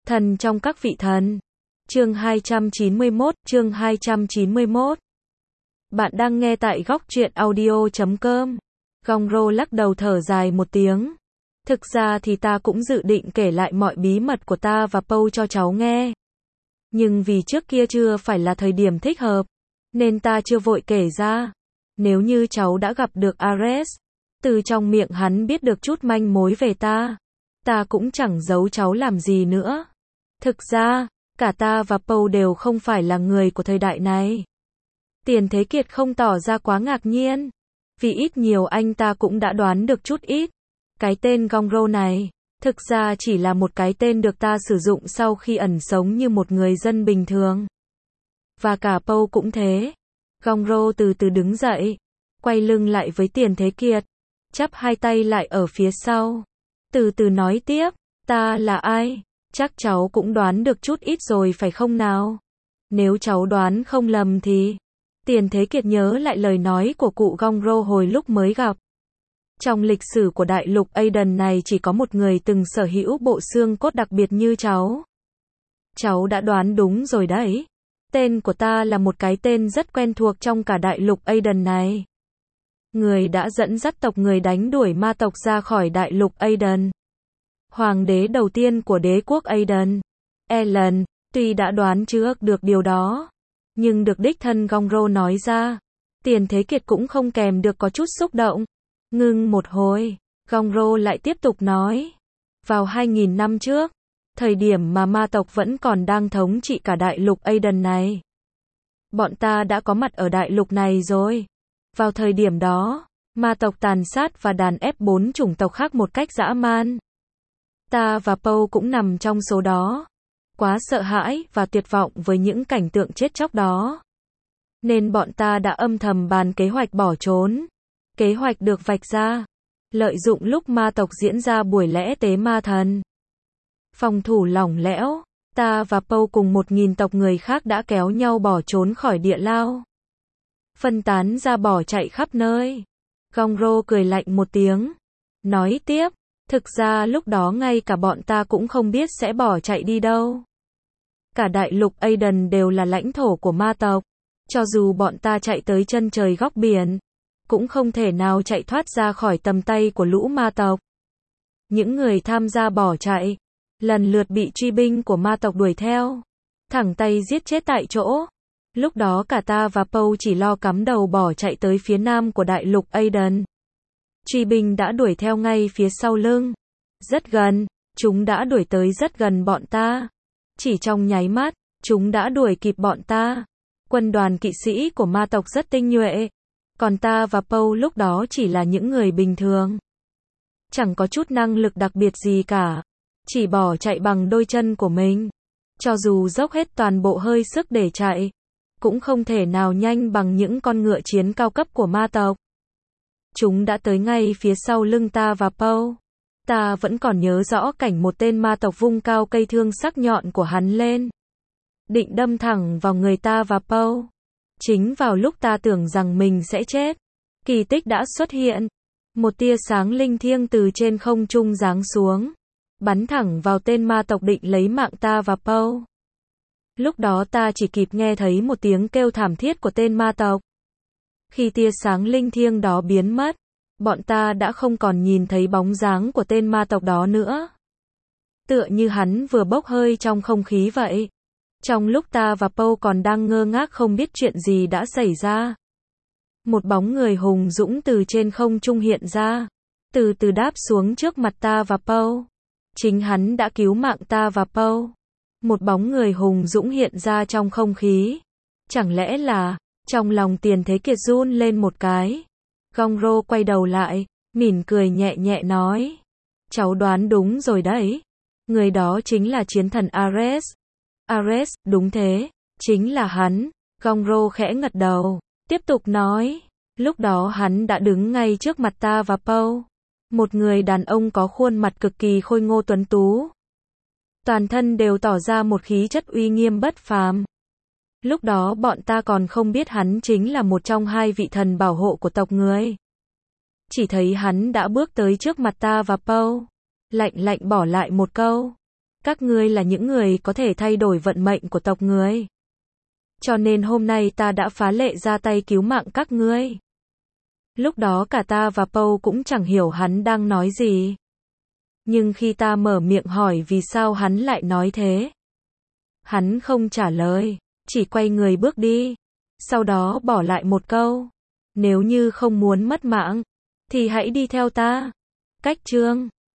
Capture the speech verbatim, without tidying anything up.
Thần trong các vị thần. Chương hai trăm chín mươi mốt, chương hai trăm chín mươi mốt. Bạn đang nghe tại góc truyện audio chấm com. Gongro lắc đầu thở dài một tiếng. Thực ra thì ta cũng dự định kể lại mọi bí mật của ta và Paul cho cháu nghe. Nhưng vì trước kia chưa phải là thời điểm thích hợp, nên ta chưa vội kể ra. Nếu như cháu đã gặp được Ares, từ trong miệng hắn biết được chút manh mối về ta, ta cũng chẳng giấu cháu làm gì nữa. Thực ra, cả ta và Paul đều không phải là người của thời đại này. Tiền Thế Kiệt không tỏ ra quá ngạc nhiên, vì ít nhiều anh ta cũng đã đoán được chút ít. Cái tên Gongro này, thực ra chỉ là một cái tên được ta sử dụng sau khi ẩn sống như một người dân bình thường. Và cả Paul cũng thế. Gongro từ từ đứng dậy, quay lưng lại với Tiền Thế Kiệt, chắp hai tay lại ở phía sau. Từ từ nói tiếp, ta là ai? Chắc cháu cũng đoán được chút ít rồi phải không nào? Nếu cháu đoán không lầm thì... Tiền Thế Kiệt nhớ lại lời nói của cụ Gongro hồi lúc mới gặp. Trong lịch sử của đại lục Aden này chỉ có một người từng sở hữu bộ xương cốt đặc biệt như cháu. Cháu đã đoán đúng rồi đấy. Tên của ta là một cái tên rất quen thuộc trong cả đại lục Aden này. Người đã dẫn dắt tộc người đánh đuổi ma tộc ra khỏi đại lục Aden. Hoàng đế đầu tiên của đế quốc Aden. Ellen, tuy đã đoán trước được điều đó, nhưng được đích thân Gongro nói ra, Tiền Thế Kiệt cũng không kèm được có chút xúc động. Ngưng một hồi, Gongro lại tiếp tục nói. Vào hai nghìn năm trước, thời điểm mà ma tộc vẫn còn đang thống trị cả đại lục Aden này, bọn ta đã có mặt ở đại lục này rồi. Vào thời điểm đó, ma tộc tàn sát và đàn ép bốn chủng tộc khác một cách dã man. Ta và Paul cũng nằm trong số đó. Quá sợ hãi và tuyệt vọng với những cảnh tượng chết chóc đó, nên bọn ta đã âm thầm bàn kế hoạch bỏ trốn. Kế hoạch được vạch ra, lợi dụng lúc ma tộc diễn ra buổi lễ tế ma thần. Phòng thủ lỏng lẽo, ta và Paul cùng một nghìn tộc người khác đã kéo nhau bỏ trốn khỏi địa lao. Phân tán ra bỏ chạy khắp nơi. Gongro cười lạnh một tiếng, nói tiếp, thực ra lúc đó ngay cả bọn ta cũng không biết sẽ bỏ chạy đi đâu. Cả đại lục Aden đều là lãnh thổ của ma tộc. Cho dù bọn ta chạy tới chân trời góc biển, cũng không thể nào chạy thoát ra khỏi tầm tay của lũ ma tộc. Những người tham gia bỏ chạy, lần lượt bị truy binh của ma tộc đuổi theo, thẳng tay giết chết tại chỗ. Lúc đó cả ta và Paul chỉ lo cắm đầu bỏ chạy tới phía nam của đại lục Aden. Truy binh đã đuổi theo ngay phía sau lưng. Rất gần, chúng đã đuổi tới rất gần bọn ta. Chỉ trong nháy mắt, chúng đã đuổi kịp bọn ta. Quân đoàn kỵ sĩ của ma tộc rất tinh nhuệ. Còn ta và Paul lúc đó chỉ là những người bình thường. Chẳng có chút năng lực đặc biệt gì cả. Chỉ bỏ chạy bằng đôi chân của mình. Cho dù dốc hết toàn bộ hơi sức để chạy, cũng không thể nào nhanh bằng những con ngựa chiến cao cấp của ma tộc. Chúng đã tới ngay phía sau lưng ta và Paul. Ta vẫn còn nhớ rõ cảnh một tên ma tộc vung cao cây thương sắc nhọn của hắn lên, định đâm thẳng vào người ta và Paul. Chính vào lúc ta tưởng rằng mình sẽ chết, kỳ tích đã xuất hiện. Một tia sáng linh thiêng từ trên không trung giáng xuống, bắn thẳng vào tên ma tộc định lấy mạng ta và Paul. Lúc đó ta chỉ kịp nghe thấy một tiếng kêu thảm thiết của tên ma tộc. Khi tia sáng linh thiêng đó biến mất, bọn ta đã không còn nhìn thấy bóng dáng của tên ma tộc đó nữa. Tựa như hắn vừa bốc hơi trong không khí vậy. Trong lúc ta và Paul còn đang ngơ ngác không biết chuyện gì đã xảy ra, một bóng người hùng dũng từ trên không trung hiện ra, từ từ đáp xuống trước mặt ta và Paul. Chính hắn đã cứu mạng ta và Paul. Một bóng người hùng dũng hiện ra trong không khí. Chẳng lẽ là... Trong lòng Tiền Thế Kiệt run lên một cái. Gongro quay đầu lại, mỉm cười nhẹ nhẹ nói. Cháu đoán đúng rồi đấy. Người đó chính là chiến thần Ares. Ares, đúng thế, chính là hắn. Gongro khẽ gật đầu, tiếp tục nói. Lúc đó hắn đã đứng ngay trước mặt ta và Paul. Một người đàn ông có khuôn mặt cực kỳ khôi ngô tuấn tú. Toàn thân đều tỏ ra một khí chất uy nghiêm bất phàm. Lúc đó bọn ta còn không biết hắn chính là một trong hai vị thần bảo hộ của tộc người. Chỉ thấy hắn đã bước tới trước mặt ta và Paul, lạnh lạnh bỏ lại một câu. Các ngươi là những người có thể thay đổi vận mệnh của tộc ngươi. Cho nên hôm nay ta đã phá lệ ra tay cứu mạng các ngươi. Lúc đó cả ta và Paul cũng chẳng hiểu hắn đang nói gì. Nhưng khi ta mở miệng hỏi vì sao hắn lại nói thế, hắn không trả lời, chỉ quay người bước đi. Sau đó bỏ lại một câu: nếu như không muốn mất mạng, thì hãy đi theo ta. Cách chương